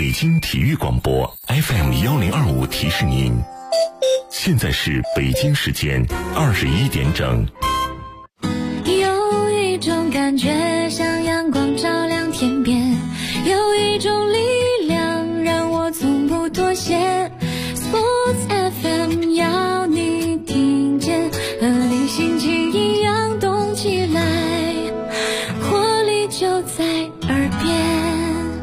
北京体育广播 FM1025提示您，现在是北京时间21点整。 有一种感觉像阳光照亮天边，有一种力量让我从不妥协。 Sports FM 要你听见，和你心情一样动起来，活力就在耳边。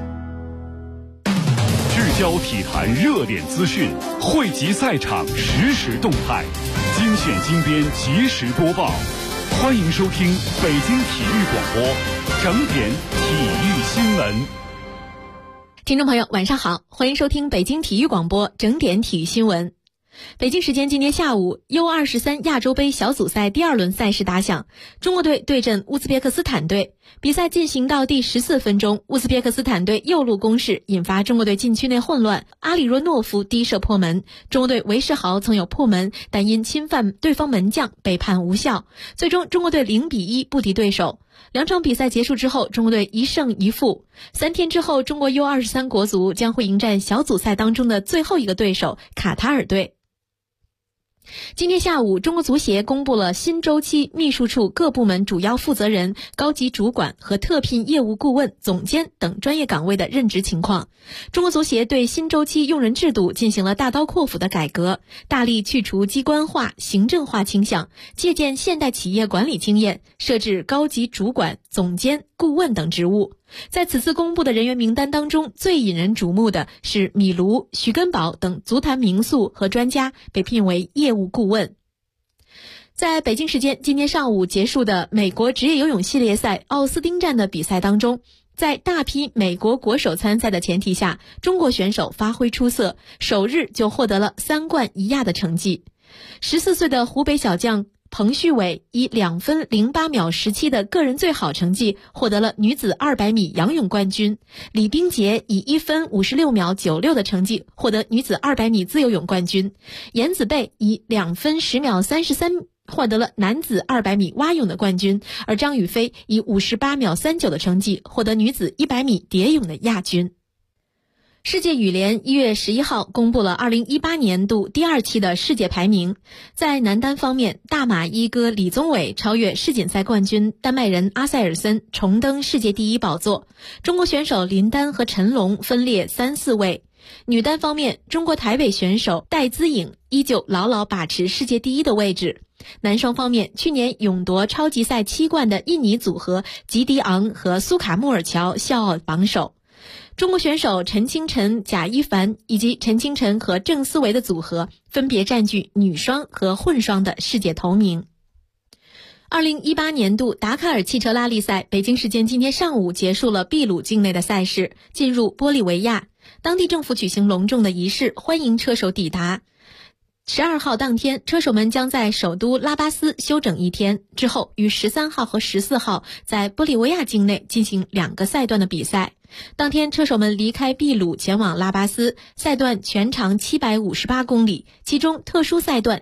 聚焦体坛热点资讯，汇集赛场实时动态，精选精编及时播报。欢迎收听北京体育广播整点体育新闻。 听众朋友晚上好，欢迎收听北京体育广播整点体育新闻。北京时间今天下午 U23 亚洲杯小组赛第二轮赛事打响，中国队对阵乌兹别克斯坦队。比赛进行到第14分钟，乌兹别克斯坦队右路攻势引发中国队禁区内混乱，阿里若诺夫低射破门。中国队韦世豪曾有破门，但因侵犯对方门将被判无效。最终中国队0-1不敌对手。两场比赛结束之后，中国队1胜1负。3天之后，中国 U23 国足将会迎战小组赛当中的最后一个对手卡塔尔队。今天下午，中国足协公布了新周期秘书处各部门主要负责人、高级主管和特聘业务顾问、总监等专业岗位的任职情况。中国足协对新周期用人制度进行了大刀阔斧的改革，大力去除机关化、行政化倾向，借鉴现代企业管理经验，设置高级主管、总监、顾问等职务。在此次公布的人员名单当中，最引人瞩目的是米卢、徐根宝等足坛名宿和专家被聘为业务顾问。在北京时间今天上午结束的美国职业游泳系列赛奥斯汀站的比赛当中，在大批美国国手参赛的前提下，中国选手发挥出色，首日就获得了3冠1亚的成绩。14岁的湖北小将彭旭伟以2分08秒17的个人最好成绩获得了女子200米仰泳冠军，李冰洁以1分56秒96的成绩获得女子200米自由泳冠军，颜子贝以2分10秒33获得了男子200米蛙泳的冠军，而张雨霏以58秒39的成绩获得女子100米蝶泳的亚军。世界羽联1月11号公布了2018年度第2期的世界排名。在男单方面，大马一哥李宗伟超越世锦赛冠军丹麦人阿塞尔森，重登世界第1宝座。中国选手林丹和陈龙分列3、4位。女单方面，中国台北选手戴资颖依旧牢牢把持世界第1的位置。男双方面，去年勇夺超级赛7冠的印尼组合吉迪昂和苏卡穆尔乔笑傲榜首。中国选手陈清晨、贾一凡以及陈清晨和郑思维的组合分别占据女双和混双的世界头名。2018年度达喀尔汽车拉力赛北京时间今天上午结束了秘鲁境内的赛事，进入玻利维亚。当地政府举行隆重的仪式，欢迎车手抵达。12号当天，车手们将在首都拉巴斯休整1天，之后于13号和14号在玻利维亚境内进行2个赛段的比赛。当天，车手们离开秘鲁前往拉巴斯，赛段全长758公里，其中特殊赛段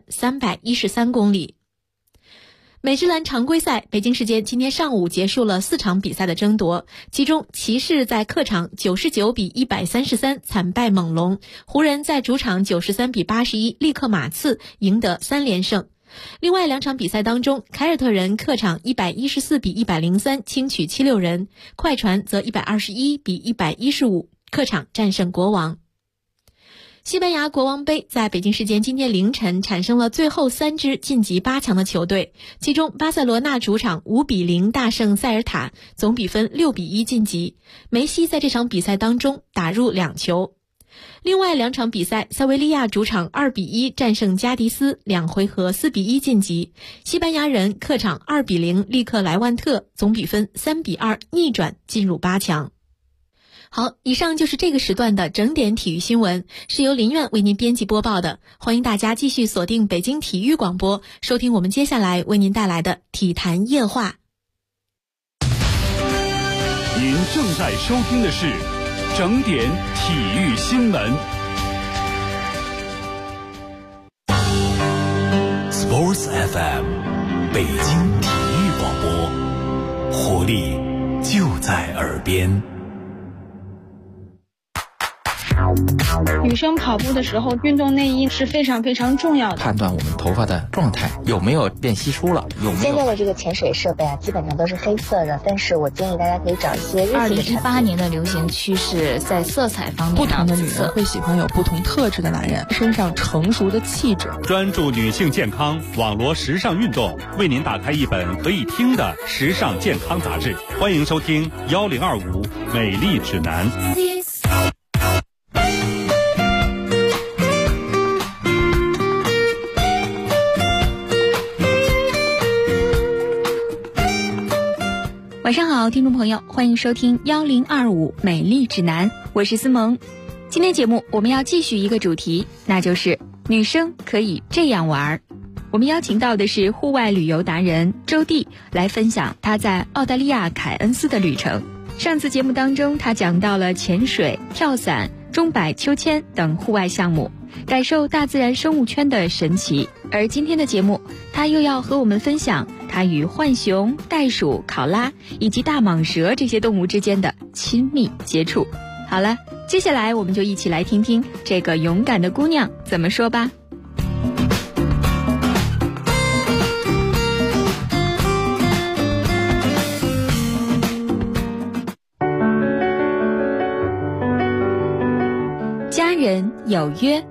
313公里。美职篮常规赛北京时间今天上午结束了4场比赛的争夺，其中骑士在客场99比133惨败猛龙，湖人在主场93比81力克马刺，赢得3连胜。另外2场比赛当中，凯尔特人客场114比103轻取76人，快船则121比115客场战胜国王。西班牙国王杯在北京时间今天凌晨产生了最后3支晋级8强的球队，其中巴塞罗那主场5比0大胜塞尔塔，总比分6比1晋级。梅西在这场比赛当中打入2球。另外2场比赛，塞维利亚主场2比1战胜加迪斯，2回合4比1晋级。西班牙人客场2比0力克莱万特，总比分3比2逆转进入8强。好，以上就是这个时段的整点体育新闻，是由林苑为您编辑播报的。欢迎大家继续锁定北京体育广播，收听我们接下来为您带来的体坛夜话。 您正在收听的是整点体育新闻。 Sports FM 北京体育广播，活力就在耳边。 女生跑步的时候，运动内衣是非常非常重要的， 判断我们头发的状态有没有变稀疏了，有没有。 现在的这个潜水设备啊，基本上都是黑色的，但是我建议大家可以找一些日系的产品。 2018年的流行趋势在色彩方面， 不同的女人会喜欢有不同特质的男人，身上成熟的气质。 专注女性健康，网罗时尚运动，为您打开一本可以听的时尚健康杂志。欢迎收听1025美丽指南。 晚上好，听众朋友，欢迎收听1025美丽指南，我是思萌。今天节目我们要继续一个主题，那就是女生可以这样玩。我们邀请到的是户外旅游达人周弟来分享他在澳大利亚凯恩斯的旅程。上次节目当中，他讲到了潜水、跳伞、钟摆秋千等户外项目，感受大自然生物圈的神奇。而今天的节目，他又要和我们分享他与浣熊、袋鼠、考拉以及大蟒蛇这些动物之间的亲密接触。好了，接下来我们就一起来听听这个勇敢的姑娘怎么说吧。家人有约。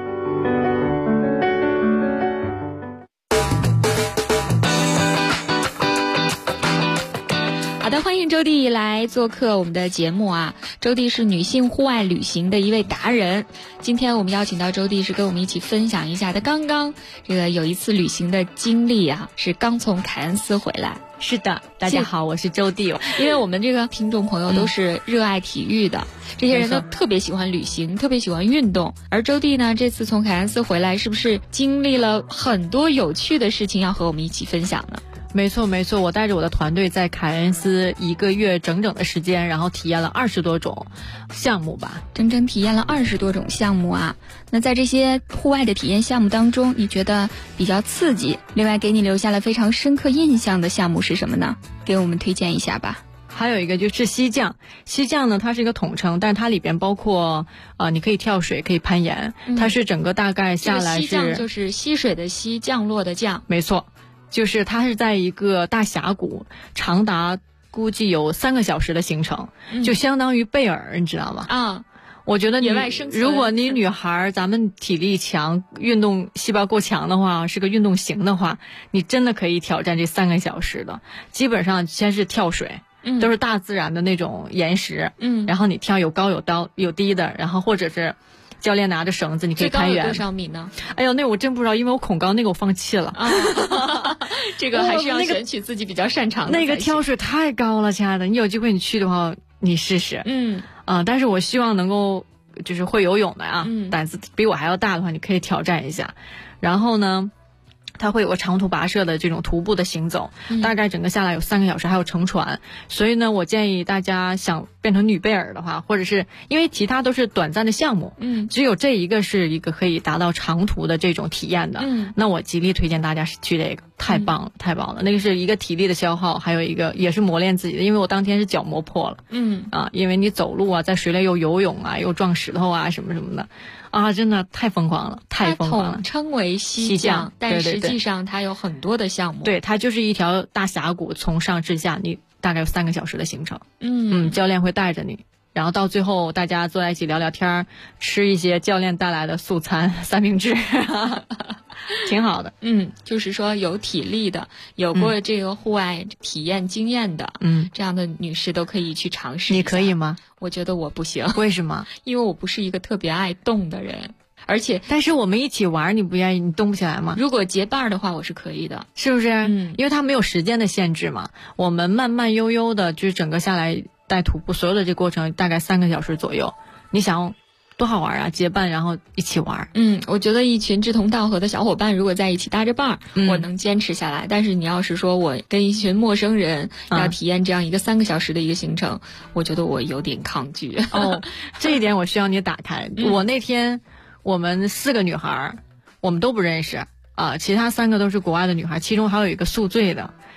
好的，欢迎周弟来做客我们的节目啊。周弟是女性户外旅行的一位达人，今天我们邀请到周弟是跟我们一起分享一下他刚刚这个有一次旅行的经历啊，是刚从凯恩斯回来。 是的，大家好，我是周弟。 因为我们这个听众朋友都是热爱体育的，这些人都特别喜欢旅行，特别喜欢运动。而周弟呢，这次从凯恩斯回来，是不是经历了很多有趣的事情要和我们一起分享呢？ 没错，我带着我的团队在凯恩斯1个月整整的时间，然后体验了20多种项目吧， 整整体验了20多种项目啊。那在这些户外的体验项目当中，你觉得比较刺激，另外给你留下了非常深刻印象的项目是什么呢？给我们推荐一下吧。 还有一个就是溪降呢，它是一个统称，但是它里边包括你可以跳水，可以攀岩，它是整个大概下来是， 溪降就是溪水的溪，降落的降。 没错，就是它是在一个大峡谷，长达估计有3个小时的行程，就相当于贝尔，你知道吗？啊，我觉得你如果你女孩咱们体力强，运动细胞够强的话，是个运动型的话，你真的可以挑战这3个小时的。基本上先是跳水，都是大自然的那种岩石，然后你跳有高有低的，然后或者是教练拿着绳子，你可以攀援。 最高有多少米呢？ 哎呦，那我真不知道，因为我恐高，那个我放弃了。 这个还是要选取自己比较擅长的。 那个跳水太高了，亲爱的，你有机会你去的话，你试试。但是我希望能够就是会游泳的啊，胆子比我还要大的话，你可以挑战一下。然后呢，它会有个长途跋涉的这种徒步的行走，大概整个下来有3个小时，还有乘船。所以呢，我建议大家想变成女贝尔的话，或者是因为其他都是短暂的项目，只有这一个是一个可以达到长途的这种体验的，那我极力推荐大家去这个，太棒了，太棒了。那个是一个体力的消耗，还有一个也是磨练自己的，因为我当天是脚磨破了，因为你走路啊，在水里又游泳啊，又撞石头啊，什么什么的。啊，真的太疯狂了，太疯狂了！ 它统称为溪降，但实际上它有很多的项目。 对，它就是一条大峡谷，从上至下，你大概有3个小时的行程。教练会带着你，然后到最后大家坐在一起聊聊天，吃一些教练带来的素餐三明治，挺好的。 就是说有体力的，有过这个户外体验经验的，这样的女士都可以去尝试一下。 你可以吗？ 我觉得我不行。 为什么？ 因为我不是一个特别爱动的人，而且但是我们一起玩，你不愿意，你动不起来吗？ 如果结伴的话，我是可以的， 是不是？因为它没有时间的限制嘛，我们慢慢悠悠的，就是整个下来带徒步，所有的这过程大概3个小时左右。你想多好玩啊！结伴然后一起玩。 我觉得一群志同道合的小伙伴如果在一起搭着伴儿，我能坚持下来。但是你要是说我跟一群陌生人要体验这样一个3个小时的一个行程，我觉得我有点抗拒。 这一点我需要你打开。我那天我们4个女孩，我们都不认识啊，其他3个都是国外的女孩，其中还有一个宿醉的。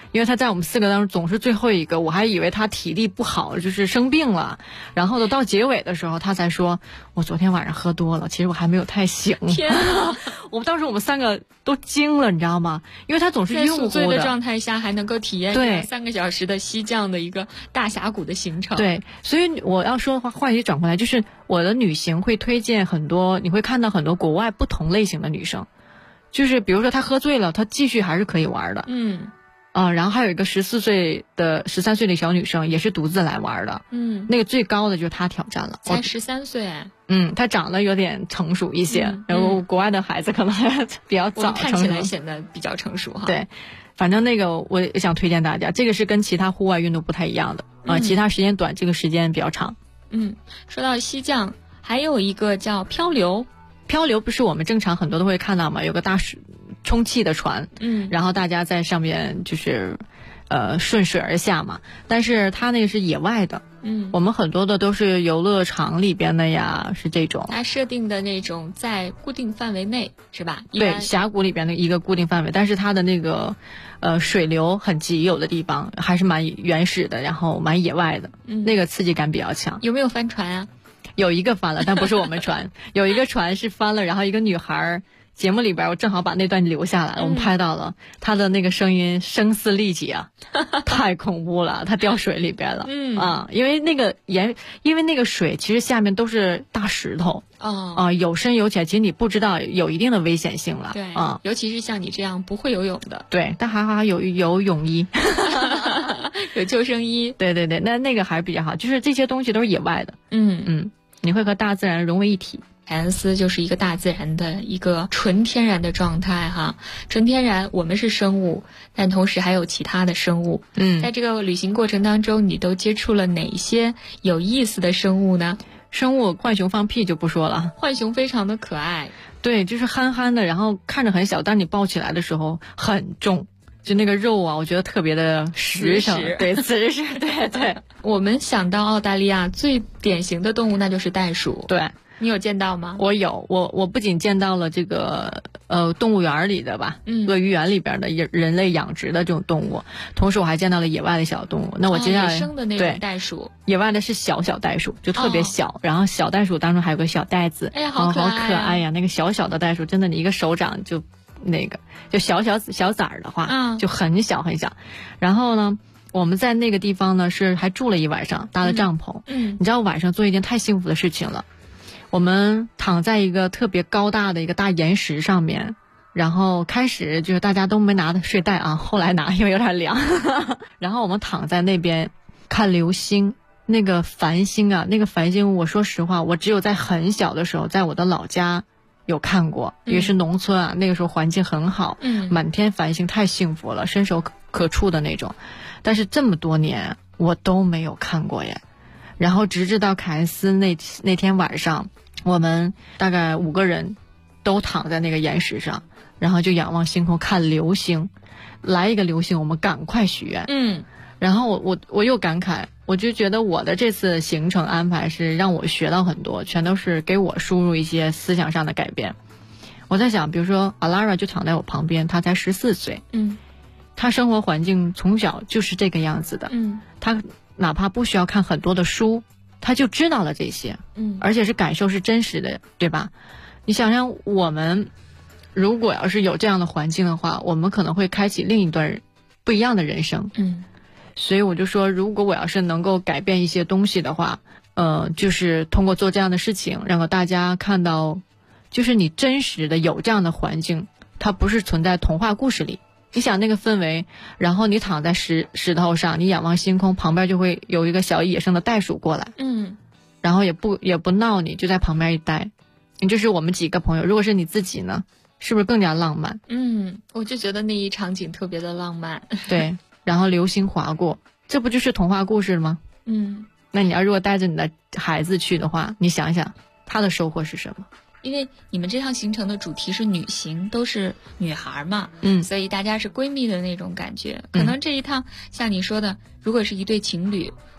因为他在我们4个当中总是最后一个，我还以为他体力不好，就是生病了。然后呢，到结尾的时候，他才说我昨天晚上喝多了，其实我还没有太醒。 天啊！ 当时我们3个都惊了，你知道吗？因为他总是晕乎乎的。 在宿醉的状态下还能够体验3个小时的西藏的一个大峡谷的行程。 对，所以我要说的话题转回来，就是我的旅行会推荐很多，你会看到很多国外不同类型的女生，就是比如说她喝醉了，她继续还是可以玩的。然后还有一个13岁的小女生也是独自来玩的。那个最高的就是她挑战了， 才13岁。 她长得有点成熟一些，然后国外的孩子可能还比较早， 看起来显得比较成熟哈。 对，反正那个我也想推荐大家，这个是跟其他户外运动不太一样的其他时间短，这个时间比较长。 说到西藏，还有一个叫漂流。 漂流不是我们正常很多都会看到嘛，有个大水充气的船，然后大家在上面就是顺水而下嘛，但是它那个是野外的。我们很多的都是游乐场里边的呀，是这种它设定的那种在固定范围内是吧？ 对，峡谷里边的一个固定范围，但是它的那个水流很急，有的地方还是蛮原始的，然后蛮野外的，那个刺激感比较强。 有没有翻船啊？ 有一个翻了，但不是我们船。有一个船是翻了，然后一个女孩，节目里边我正好把那段留下来了，我们拍到了她的那个声音声嘶力竭啊，太恐怖了，她掉水里边了。因为那个水其实下面都是大石头有深有浅，其实你不知道，有一定的危险性了。 对尤其是像你这样不会游泳的。 对，但还好有泳衣有救生衣。 对，那个还是比较好，就是这些东西都是野外的。你会和大自然融为一体。 凯恩斯就是一个大自然的一个纯天然的状态哈，纯天然，我们是生物，但同时还有其他的生物。在这个旅行过程当中，你都接触了哪些有意思的生物呢？ 生物，浣熊放屁就不说了， 浣熊非常的可爱， 对，就是憨憨的，然后看着很小，但你抱起来的时候很重。就那个肉啊，我觉得特别的实诚，对，瓷实，对。 我们想到澳大利亚最典型的动物，那就是袋鼠。 对， 你有见到吗？ 我有，我不仅见到了这个动物园里的吧，鳄鱼园里边的人类养殖的这种动物，同时我还见到了野外的小动物。那我接下来野生的那种袋鼠， 野外的是小袋鼠，就特别小，然后小袋鼠当中还有个小袋子， 哎呀，好可爱呀！那个小的袋鼠，真的你一个手掌就。那个就小崽儿的话，就很小很小。然后呢，我们在那个地方呢是还住了一晚上，搭了帐篷。你知道晚上做一件太幸福的事情了。我们躺在一个特别高大的一个大岩石上面，然后开始就是大家都没拿的睡袋啊，后来拿因为有点凉。然后我们躺在那边看流星，那个繁星啊，那个繁星，我说实话，我只有在很小的时候，在我的老家。有看过，也是农村啊，那个时候环境很好，满天繁星，太幸福了，伸手可触的那种。但是这么多年我都没有看过耶。然后直至到凯恩斯那天晚上，我们大概5个人都躺在那个岩石上，然后就仰望星空看流星。来一个流星，我们赶快许愿。然后我又感慨，我就觉得我的这次行程安排是让我学到很多，全都是给我输入一些思想上的改变。我在想，比如说阿拉拉就躺在我旁边，她才14岁，她生活环境从小就是这个样子的，她哪怕不需要看很多的书，她就知道了这些，而且是感受是真实的，对吧？你想想，我们如果要是有这样的环境的话，我们可能会开启另一段不一样的人生。所以我就说，如果我要是能够改变一些东西的话，就是通过做这样的事情，让大家看到，就是你真实的有这样的环境，它不是存在童话故事里。你想那个氛围，然后你躺在石头上，你仰望星空，旁边就会有一个小野生的袋鼠过来，然后也不闹你，就在旁边一待。你就是我们几个朋友，如果是你自己呢，是不是更加浪漫？ 我就觉得那一场景特别的浪漫。 对。然后流星划过，这不就是童话故事吗？那你要如果带着你的孩子去的话，你想想他的收获是什么？ 因为你们这趟行程的主题是旅行，都是女孩嘛，所以大家是闺蜜的那种感觉。可能这一趟像你说的，如果是一对情侣，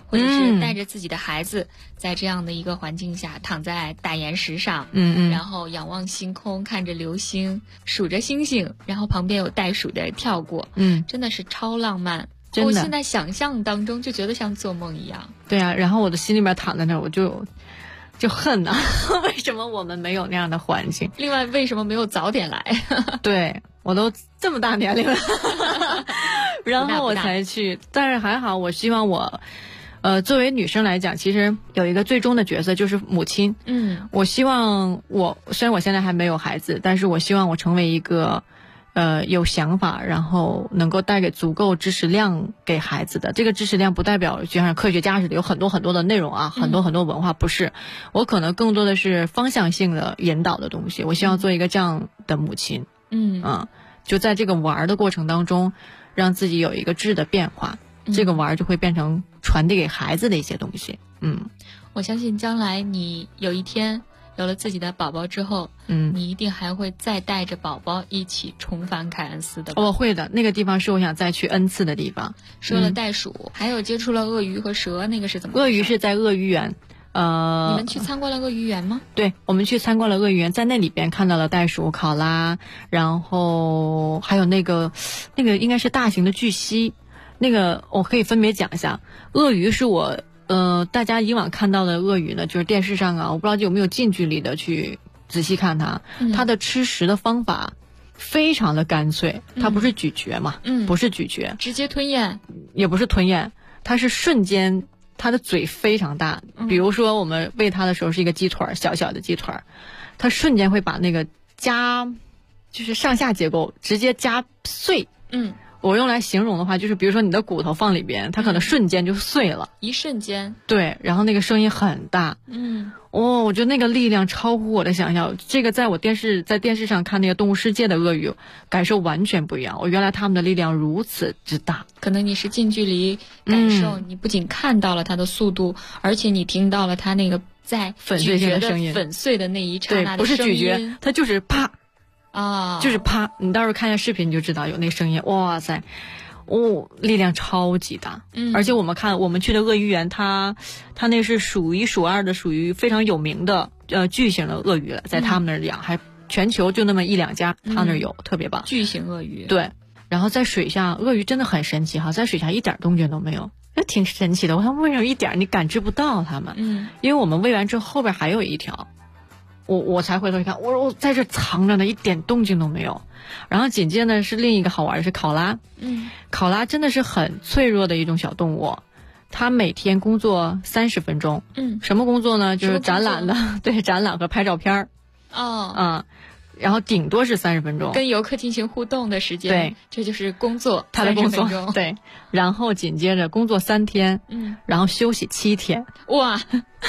或者是带着自己的孩子在这样的一个环境下躺在大岩石上，然后仰望星空，看着流星，数着星星，然后旁边有袋鼠的跳过，真的是超浪漫。我现在想象当中就觉得像做梦一样。 对啊，然后我的心里边躺在那儿，我就恨呐，为什么我们没有那样的环境？ 另外，为什么没有早点来？ 对，我都这么大年龄了，然后我才去。但是还好，我希望我，作为女生来讲，其实有一个最终的角色就是母亲。我希望虽然我现在还没有孩子，但是我希望我成为一个。有想法，然后能够带给足够知识量给孩子的。这个知识量不代表就像科学家似的有很多很多的内容啊，很多很多文化，不是。我可能更多的是方向性的引导的东西。我希望做一个这样的母亲。就在这个玩的过程当中，让自己有一个质的变化，这个玩就会变成传递给孩子的一些东西。 我相信将来你有一天有了自己的宝宝之后，你一定还会再带着宝宝一起重返凯恩斯的。 我会的，那个地方是我想再去 N 次的地方。 说了袋鼠，还有接触了鳄鱼和蛇，那个是怎么？ 鳄鱼是在鳄鱼园。 你们去参观了鳄鱼园吗？ 对，我们去参观了鳄鱼园，在那里边看到了袋鼠、考拉，然后还有那个应该是大型的巨蜥。那个我可以分别讲一下，鳄鱼是我。大家以往看到的鳄鱼呢，就是电视上啊，我不知道有没有近距离的去仔细看它。它的吃食的方法非常的干脆，它不是咀嚼嘛，不是咀嚼， 直接吞咽， 也不是吞咽，它是瞬间，它的嘴非常大。比如说我们喂它的时候是一个鸡腿，小小的鸡腿，它瞬间会把那个就是上下结构直接夹碎。我用来形容的话，就是比如说你的骨头放里边，它可能瞬间就碎了， 一瞬间。 对，然后那个声音很大。我觉得那个力量超乎我的想象。这个在电视上看那个动物世界的鳄鱼，感受完全不一样。原来他们的力量如此之大。 可能你是近距离感受，你不仅看到了它的速度，而且你听到了它那个在粉碎的声音， 粉碎的那一刹那的声音。对，不是咀嚼，它就是啪。就是啪，你到时候看一下视频你就知道有那声音，哇塞，力量超级大。而且我们去的鳄鱼园，它那是数一数二的，属于非常有名的巨型的鳄鱼了，在他们那儿养，还全球就那么1-2家，他那儿有，特别棒。 巨型鳄鱼。 对，然后在水下，鳄鱼真的很神奇哈，在水下一点动静都没有，挺神奇的。我想为什么一点你感知不到它们？因为我们喂完之后后边还有一条。我才回头一看，我在这藏着呢，一点动静都没有。然后紧接着是另一个好玩的是考拉。考拉真的是很脆弱的一种小动物，它每天工作30分钟。什么工作呢？就是展览的，对，展览和拍照片。然后顶多是30分钟， 跟游客进行互动的时间。 对， 这就是工作， 他的工作。 对， 然后紧接着工作3天，然后休息7天。 哇！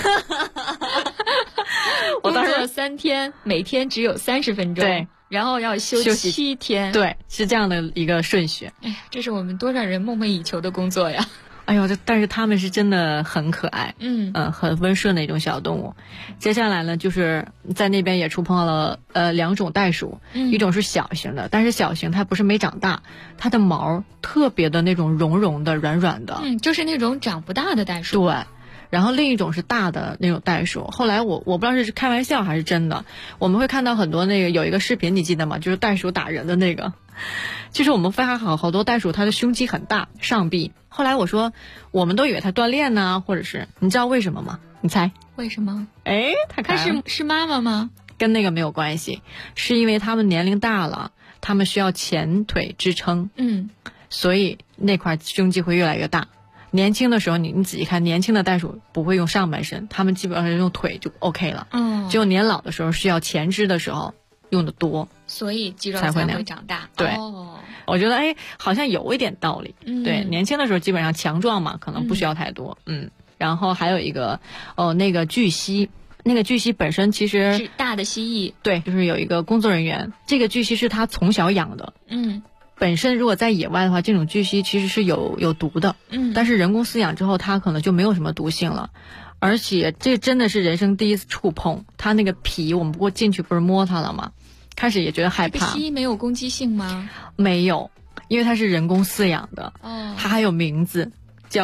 我工作3天，每天只有30分钟， 对， 然后要休息7天， 对，是这样的一个顺序。 哎呀，这是我们多少人梦寐以求的工作呀！ 哎呦，但是他们是真的很可爱，很温顺的一种小动物。接下来呢，就是在那边也触碰了2种袋鼠，一种是小型的，但是小型它不是没长大，它的毛特别的那种绒绒的、软软的， 就是那种长不大的袋鼠。 对。然后另一种是大的那种袋鼠，后来我不知道是开玩笑还是真的，我们会看到很多那个有一个视频你记得吗？就是袋鼠打人的那个，就是我们发现好多袋鼠它的胸肌很大，上臂。后来我说我们都以为它锻炼呢，或者是你知道为什么吗？你猜为什么？ 它是妈妈吗？ 跟那个没有关系，是因为他们年龄大了，他们需要前腿支撑，所以那块胸肌会越来越大。年轻的时候你仔细看，年轻的袋鼠不会用上半身，他们基本上用腿就 OK 了。只有年老的时候需要前肢的时候用的多， 所以肌肉才会长大。 对，我觉得好像有一点道理。对，年轻的时候基本上强壮嘛，可能不需要太多。然后还有一个那个巨蜥。那个巨蜥本身其实是大的蜥蜴， 对，就是有一个工作人员，这个巨蜥是他从小养的。本身如果在野外的话，这种巨蜥其实是有毒的，但是人工饲养之后，它可能就没有什么毒性了。而且这真的是人生第一次触碰它那个皮，我们不过进去不是摸它了吗？开始也觉得害怕。 这个蜥蜴没有攻击性吗？ 没有，因为它是人工饲养的。它还有名字叫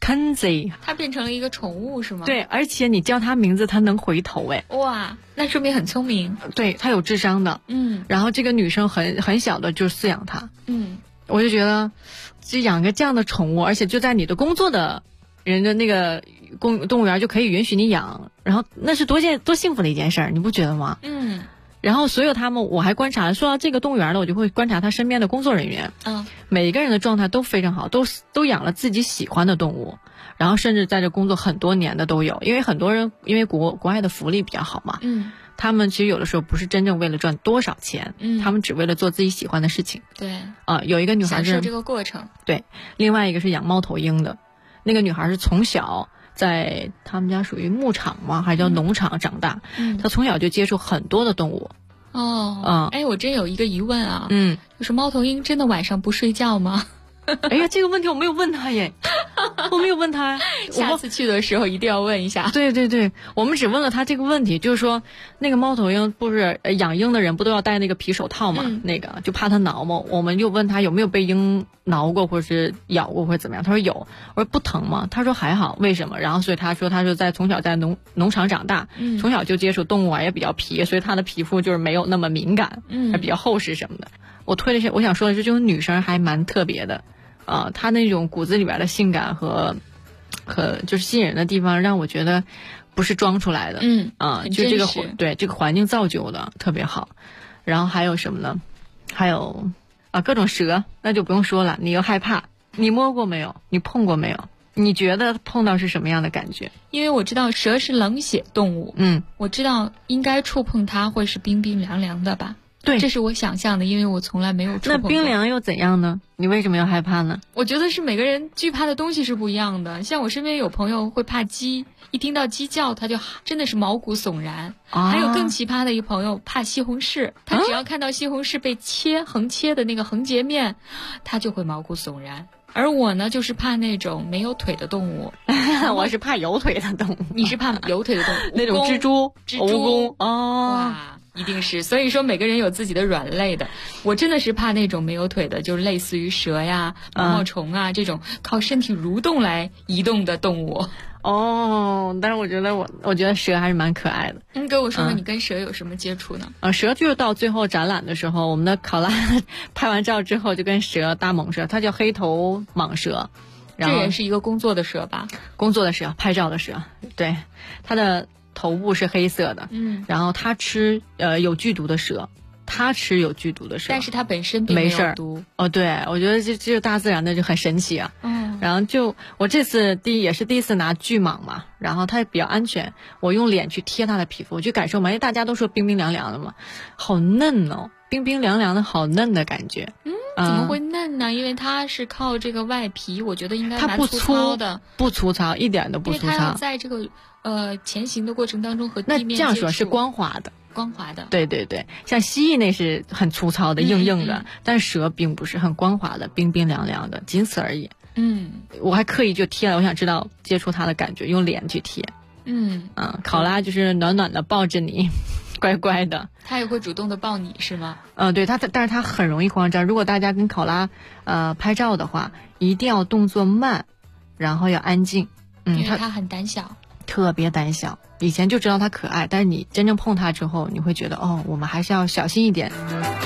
Kenzie， 它变成了一个宠物是吗？ 对，而且你叫它名字，它能回头哎。 哇，那说明很聪明。 对，它有智商的。然后这个女生很小的就饲养它。我就觉得，就养个这样的宠物，而且就在你的工作的人的那个动物园就可以允许你养，然后那是多幸福的一件事儿，你不觉得吗？然后所有他们，我还观察，说到这个动物园呢，我就会观察他身边的工作人员，每一个人的状态都非常好，都养了自己喜欢的动物，然后甚至在这工作很多年的都有，因为很多人因为国外的福利比较好嘛，他们其实有的时候不是真正为了赚多少钱，他们只为了做自己喜欢的事情。 对， 有一个女孩是享受这个过程， 对，另外一个是养猫头鹰的，那个女孩是从小在他们家属于牧场嘛，还叫农场长大，她从小就接触很多的动物。 我真有一个疑问啊，就是猫头鹰真的晚上不睡觉吗？ 哎呀，这个问题我没有问他耶，我没有问他， 下次去的时候一定要问一下。 对对对，我们只问了他这个问题，就是说那个猫头鹰不是养鹰的人不都要戴那个皮手套嘛，那个就怕它挠嘛，我们就问他有没有被鹰挠过或者是咬过或者怎么样，他说有，我说不疼吗？他说还好，为什么？然后所以他说从小在农场长大，从小就接触动物啊，也比较皮，所以他的皮肤就是没有那么敏感，还比较厚实什么的。我推了些，我想说的是，这种女生还蛮特别的。她那种骨子里边的性感和就是吸引人的地方，让我觉得不是装出来的。就这个这个环境造就的特别好。然后还有什么呢？还有各种蛇，那就不用说了。你又害怕，你摸过没有？你碰过没有？你觉得碰到是什么样的感觉？ 因为我知道蛇是冷血动物，我知道应该触碰它会是冰冰凉凉的吧。 对， 这是我想象的，因为我从来没有触碰过。 那冰凉又怎样呢？你为什么要害怕呢？ 我觉得是每个人惧怕的东西是不一样的。像我身边有朋友会怕鸡，一听到鸡叫他就真的是毛骨悚然。还有更奇葩的一个朋友怕西红柿，他只要看到西红柿被横切的那个横截面，他就会毛骨悚然。而我呢，就是怕那种没有腿的动物。 我是怕有腿的动物。 你是怕有腿的动物？ 那种蜘蛛、蜈蚣哇，一定是。所以说每个人有自己的软肋的。我真的是怕那种没有腿的，就是类似于蛇呀、毛毛虫啊这种靠身体蠕动来移动的动物。 但是我觉得蛇还是蛮可爱的。 你跟我说说你跟蛇有什么接触呢？ 蛇就是到最后展览的时候，我们的考拉拍完照之后就跟蛇大蟒蛇，它叫黑头蟒蛇。 这也是一个工作的蛇吧？ 工作的蛇，拍照的蛇。对，它的头部是黑色的。然后它吃有剧毒的蛇。它吃有剧毒的蛇， 但是它本身并没有毒。 对，我觉得这大自然的就很神奇啊。然后我这次也是第一次拿巨蟒嘛，然后它也比较安全，我用脸去贴它的皮肤，我去感受嘛，因为大家都说冰冰凉凉的嘛，好嫩哦，冰冰凉凉的好嫩的感觉。 怎么会嫩呢？因为它是靠这个外皮，我觉得应该蛮粗糙的。 不粗糙，一点都不粗糙。 因为它要在这个前行的过程当中和地面接触。 那这样说是光滑的。 光滑的， 对对对，像蜥蜴那是很粗糙的、硬硬的，但蛇并不是很光滑的、冰冰凉凉的，仅此而已。我还刻意就贴了，我想知道接触它的感觉，用脸去贴。考拉就是暖暖的抱着你，乖乖的。 它也会主动的抱你是吗？ 对，但是它很容易慌张。如果大家跟考拉拍照的话，一定要动作慢，然后要安静。 因为它很胆小。 特别胆小，以前就知道它可爱，但是你真正碰它之后，你会觉得我们还是要小心一点。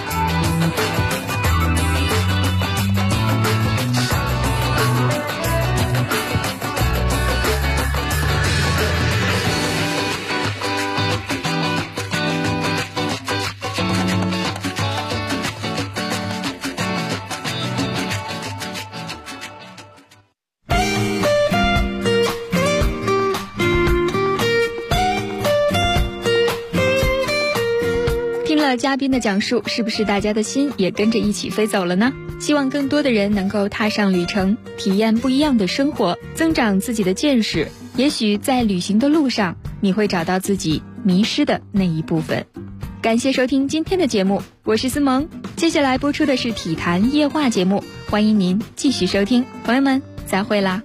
嘉宾的讲述，是不是大家的心也跟着一起飞走了呢？希望更多的人能够踏上旅程，体验不一样的生活，增长自己的见识。也许在旅行的路上，你会找到自己迷失的那一部分。感谢收听今天的节目，我是思萌。接下来播出的是体坛夜话节目，欢迎您继续收听。朋友们，再会啦。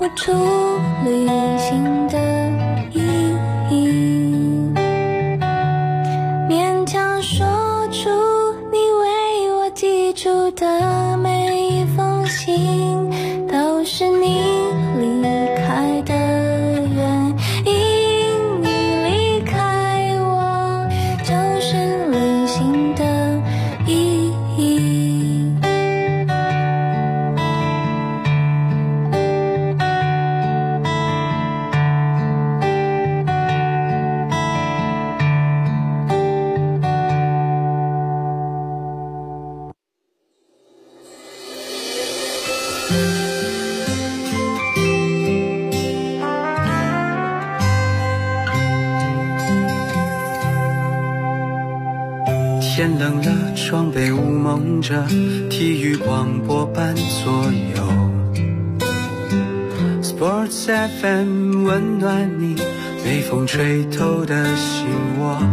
出旅行的意义，勉强说出你为我寄出的每一封信，都是你离开的原因。你离开我，就是旅行的意义。 天冷了，窗被雾蒙着，体育广播伴左右。Sports FM 温暖你，被风吹透的心窝。